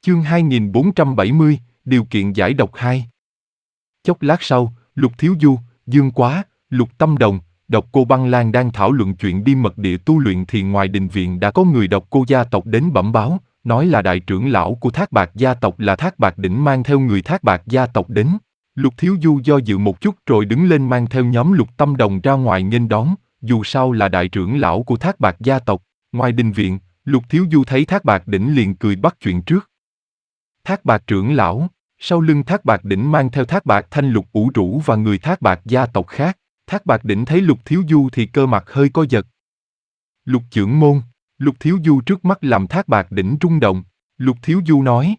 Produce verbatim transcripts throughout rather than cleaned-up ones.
Chương hai nghìn bốn trăm bảy mươi, điều kiện giải độc hai. Chốc lát sau, Lục Thiếu Du, Dương Quá, Lục Tâm Đồng, Độc Cô Băng Lan đang thảo luận chuyện đi mật địa tu luyện thì ngoài đình viện đã có người Độc Cô gia tộc đến bẩm báo, nói là đại trưởng lão của Thác Bạt gia tộc là Thác Bạt Đỉnh mang theo người Thác Bạt gia tộc đến. Lục Thiếu Du do dự một chút rồi đứng lên mang theo nhóm Lục Tâm Đồng ra ngoài nghênh đón, dù sao là đại trưởng lão của Thác Bạt gia tộc. Ngoài đình viện, Lục Thiếu Du thấy Thác Bạt Đỉnh liền cười bắt chuyện trước. Thác Bạt trưởng lão, sau lưng Thác Bạt Đỉnh mang theo Thác Bạt Thanh Lục Ủ Rũ và người Thác Bạt gia tộc khác. Thác Bạt Đỉnh thấy Lục Thiếu Du thì cơ mặt hơi co giật. Lục trưởng môn, Lục Thiếu Du trước mắt làm Thác Bạt Đỉnh rung động. Lục Thiếu Du nói: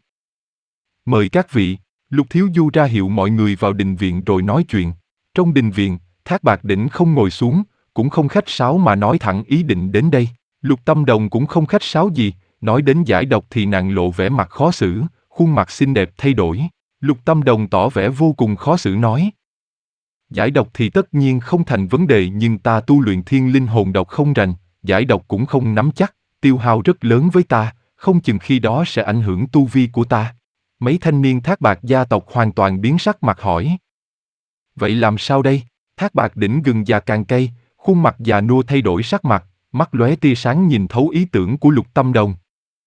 mời các vị. Lục Thiếu Du ra hiệu mọi người vào đình viện rồi nói chuyện. Trong đình viện, Thác Bạt Đỉnh không ngồi xuống, cũng không khách sáo mà nói thẳng ý định đến đây. Lục Tâm Đồng cũng không khách sáo gì, nói đến giải độc thì nàng lộ vẻ mặt khó xử, khuôn mặt xinh đẹp thay đổi. Lục Tâm Đồng tỏ vẻ vô cùng khó xử nói: giải độc thì tất nhiên không thành vấn đề, nhưng ta tu luyện thiên linh hồn độc không rành, giải độc cũng không nắm chắc, tiêu hao rất lớn với ta, không chừng khi đó sẽ ảnh hưởng tu vi của ta. Mấy thanh niên Thác Bạt gia tộc hoàn toàn biến sắc mặt hỏi: vậy làm sao đây? Thác Bạt Đỉnh gừng già càng cay, khuôn mặt già nua thay đổi sắc mặt, mắt lóe tia sáng nhìn thấu ý tưởng của Lục Tâm Đồng.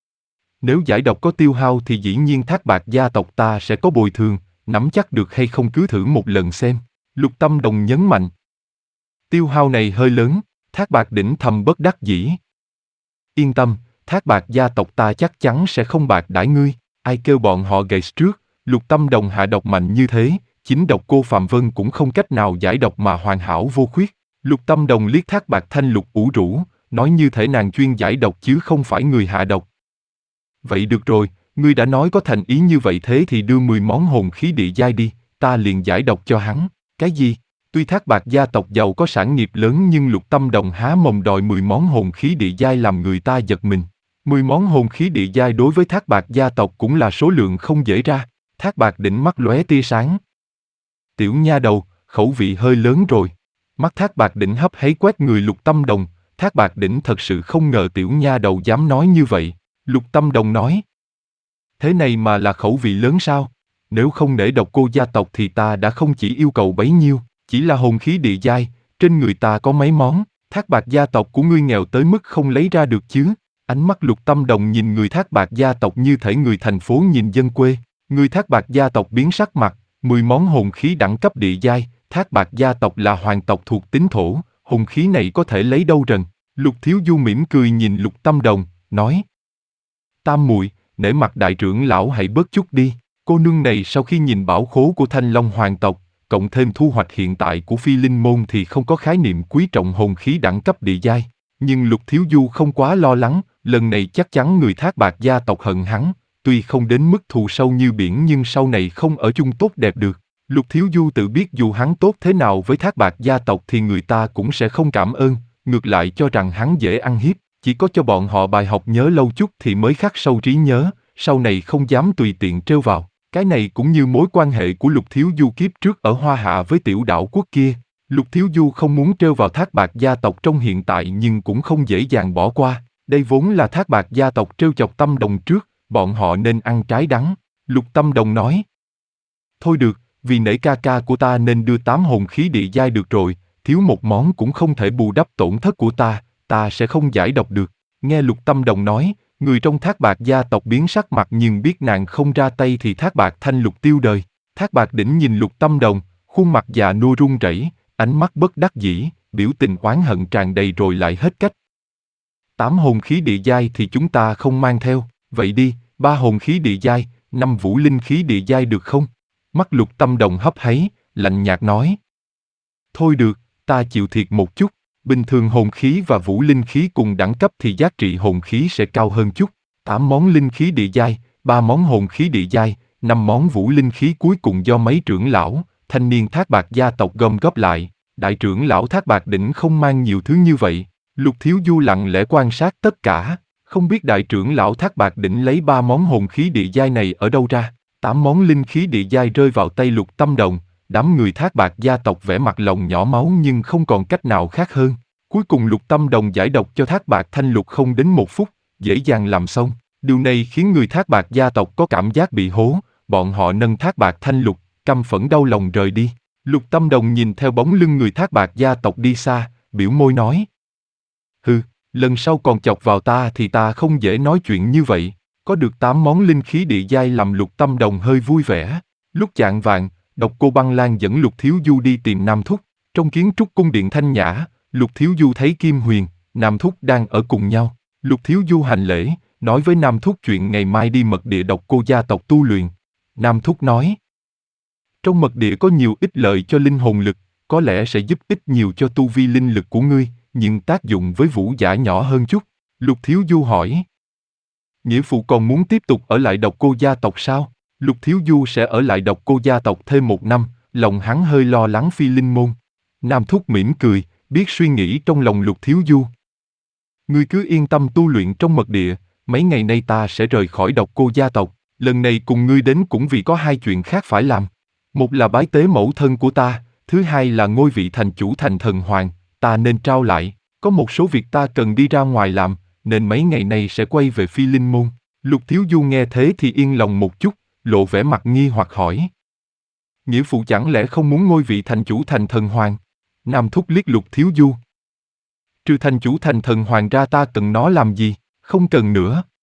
Nếu giải độc có tiêu hao thì dĩ nhiên Thác Bạt gia tộc ta sẽ có bồi thường, nắm chắc được hay không cứ thử một lần xem. Lục Tâm Đồng nhấn mạnh. Tiêu hao này hơi lớn, Thác Bạt Đỉnh thầm bất đắc dĩ. Yên tâm, Thác Bạt gia tộc ta chắc chắn sẽ không bạc đãi ngươi. Ai kêu bọn họ gầy trước, Lục Tâm Đồng hạ độc mạnh như thế, chính Độc Cô Phạm Vân cũng không cách nào giải độc mà hoàn hảo vô khuyết. Lục Tâm Đồng liếc Thác Bạt Thanh Lục Ủ Rũ, nói như thể nàng chuyên giải độc chứ không phải người hạ độc. Vậy được rồi, ngươi đã nói có thành ý như vậy thế thì đưa mười món hồn khí địa giai đi, ta liền giải độc cho hắn. Cái gì? Tuy Thác Bạt gia tộc giàu có sản nghiệp lớn nhưng Lục Tâm Đồng há mồm đòi mười món hồn khí địa giai làm người ta giật mình. mười món hồn khí địa giai đối với Thác Bạt gia tộc cũng là số lượng không dễ ra. Thác Bạt Đỉnh mắt lóe tia sáng. Tiểu nha đầu, khẩu vị hơi lớn rồi. Mắt Thác Bạt Đỉnh hấp háy quét người Lục Tâm Đồng. Thác Bạt Đỉnh thật sự không ngờ tiểu nha đầu dám nói như vậy. Lục Tâm Đồng nói: thế này mà là khẩu vị lớn sao? Nếu không để Độc Cô gia tộc thì ta đã không chỉ yêu cầu bấy nhiêu, chỉ là hồn khí địa giai, trên người ta có mấy món, Thác Bạt gia tộc của ngươi nghèo tới mức không lấy ra được chứ? Ánh mắt Lục Tâm Đồng nhìn người Thác Bạt gia tộc như thể người thành phố nhìn dân quê. Người Thác Bạt gia tộc biến sắc mặt, mười món hồn khí đẳng cấp địa giai, Thác Bạt gia tộc là hoàng tộc thuộc tín thổ, hồn khí này có thể lấy đâu rần? Lục Thiếu Du mỉm cười nhìn Lục Tâm Đồng, nói: tam muội, nể mặt đại trưởng lão hãy bớt chút đi. Cô nương này sau khi nhìn bảo khố của Thanh Long hoàng tộc, cộng thêm thu hoạch hiện tại của Phi Linh môn thì không có khái niệm quý trọng hồn khí đẳng cấp địa giai. Nhưng Lục Thiếu Du không quá lo lắng, lần này chắc chắn người Thác Bạt gia tộc hận hắn, tuy không đến mức thù sâu như biển nhưng sau này không ở chung tốt đẹp được. Lục Thiếu Du tự biết dù hắn tốt thế nào với Thác Bạt gia tộc thì người ta cũng sẽ không cảm ơn, ngược lại cho rằng hắn dễ ăn hiếp, chỉ có cho bọn họ bài học nhớ lâu chút thì mới khắc sâu trí nhớ, sau này không dám tùy tiện trêu vào. Cái này cũng như mối quan hệ của Lục Thiếu Du kiếp trước ở Hoa Hạ với tiểu đảo quốc kia. Lục Thiếu Du không muốn trêu vào Thác Bạt gia tộc trong hiện tại nhưng cũng không dễ dàng bỏ qua. Đây vốn là Thác Bạt gia tộc trêu chọc Tâm Đồng trước, bọn họ nên ăn trái đắng. Lục Tâm Đồng nói: thôi được, vì nể ca ca của ta nên đưa tám hồn khí địa giai được rồi, thiếu một món cũng không thể bù đắp tổn thất của ta, ta sẽ không giải độc được. Nghe Lục Tâm Đồng nói, người trong Thác Bạt gia tộc biến sắc mặt nhưng biết nàng không ra tay thì Thác Bạt Thanh Lục tiêu đời. Thác Bạt Đỉnh nhìn Lục Tâm Đồng, khuôn mặt già nua run rẩy, ánh mắt bất đắc dĩ, biểu tình oán hận tràn đầy rồi lại hết cách. Tám hồn khí địa giai thì chúng ta không mang theo, vậy đi, ba hồn khí địa giai, năm vũ linh khí địa giai được không? Mắt Lục Tâm Đồng hấp háy, lạnh nhạt nói: thôi được, ta chịu thiệt một chút. Bình thường hồn khí và vũ linh khí cùng đẳng cấp thì giá trị hồn khí sẽ cao hơn chút. Tám món linh khí địa giai, ba món hồn khí địa giai, năm món vũ linh khí cuối cùng do mấy trưởng lão, thanh niên Thác Bạt gia tộc gom góp lại. Đại trưởng lão Thác Bạt Đỉnh không mang nhiều thứ như vậy. Lục Thiếu Du lặng lẽ quan sát tất cả, không biết đại trưởng lão Thác Bạt Đỉnh lấy ba món hồn khí địa giai này ở đâu ra. Tám món linh khí địa giai rơi vào tay Lục Tâm Đồng. Đám người Thác Bạt gia tộc vẻ mặt lòng nhỏ máu nhưng không còn cách nào khác hơn. Cuối cùng Lục Tâm Đồng giải độc cho Thác Bạt Thanh Lục không đến một phút, dễ dàng làm xong. Điều này khiến người Thác Bạt gia tộc có cảm giác bị hố, bọn họ nâng Thác Bạt Thanh Lục, căm phẫn đau lòng rời đi. Lục Tâm Đồng nhìn theo bóng lưng người Thác Bạt gia tộc đi xa, biểu môi nói. Hừ, lần sau còn chọc vào ta thì ta không dễ nói chuyện như vậy. Có được tám món linh khí địa giai làm Lục Tâm Đồng hơi vui vẻ. Lúc chạng vạng, Độc Cô Băng Lan dẫn Lục Thiếu Du đi tìm Nam Thúc. Trong kiến trúc cung điện thanh nhã, Lục Thiếu Du thấy Kim Huyền, Nam Thúc đang ở cùng nhau. Lục Thiếu Du hành lễ, nói với Nam Thúc chuyện ngày mai đi mật địa Độc Cô gia tộc tu luyện. Nam Thúc nói, trong mật địa có nhiều ích lợi cho linh hồn lực, có lẽ sẽ giúp ích nhiều cho tu vi linh lực của ngươi, nhưng tác dụng với vũ giả nhỏ hơn chút. Lục Thiếu Du hỏi, nghĩa phụ còn muốn tiếp tục ở lại Độc Cô gia tộc sao? Lục Thiếu Du sẽ ở lại Độc Cô gia tộc thêm một năm, lòng hắn hơi lo lắng Phi Linh môn. Nam Thúc mỉm cười, biết suy nghĩ trong lòng Lục Thiếu Du. Ngươi cứ yên tâm tu luyện trong mật địa, mấy ngày nay ta sẽ rời khỏi Độc Cô gia tộc, lần này cùng ngươi đến cũng vì có hai chuyện khác phải làm. Một là bái tế mẫu thân của ta, thứ hai là ngôi vị thành chủ thành thần hoàng, ta nên trao lại, có một số việc ta cần đi ra ngoài làm, nên mấy ngày nay sẽ quay về Phi Linh môn. Lục Thiếu Du nghe thế thì yên lòng một chút, lộ vẻ mặt nghi hoặc hỏi. Nghĩa phụ chẳng lẽ không muốn ngôi vị thành chủ thành thần hoàng? Nam Thúc liếc Lục Thiếu Du. Trừ thành chủ thành thần hoàng ra ta cần nó làm gì? Không cần nữa.